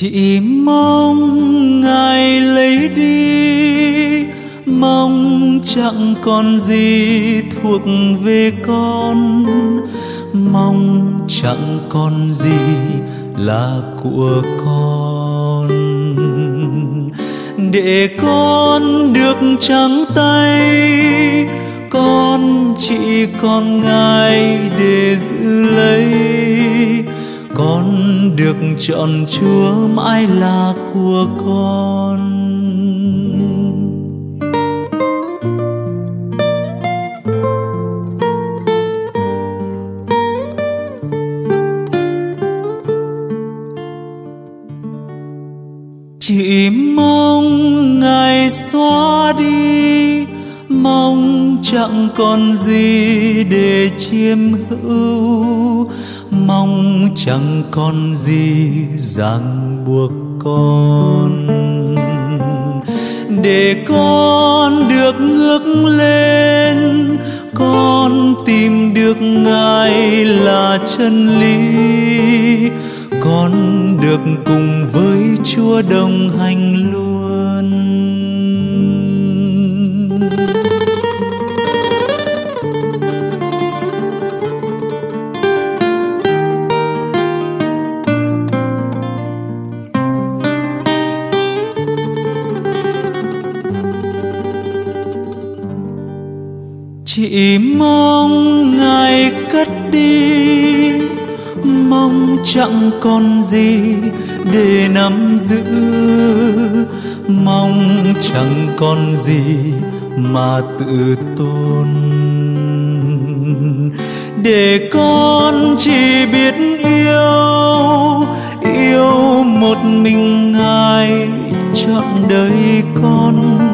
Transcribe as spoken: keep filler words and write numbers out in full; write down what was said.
Chỉ mong Ngài lấy đi, mong chẳng còn gì thuộc về con, mong chẳng còn gì là của con, để con được trắng tay. Con chỉ còn Ngài để giữ lấy, con được chọn Chúa mãi là của con. Chỉ mong Ngài xóa đi, mong chẳng còn gì để chiếm hữu, mong chẳng còn gì ràng buộc con, để con được ngước lên, con tìm được Ngài là chân lý, con được cùng với Chúa đồng hành luôn. Chỉ mong Ngài cất đi, mong chẳng còn gì để nắm giữ, mong chẳng còn gì mà tự tôn, để con chỉ biết yêu, yêu một mình Ngài trọn đời con.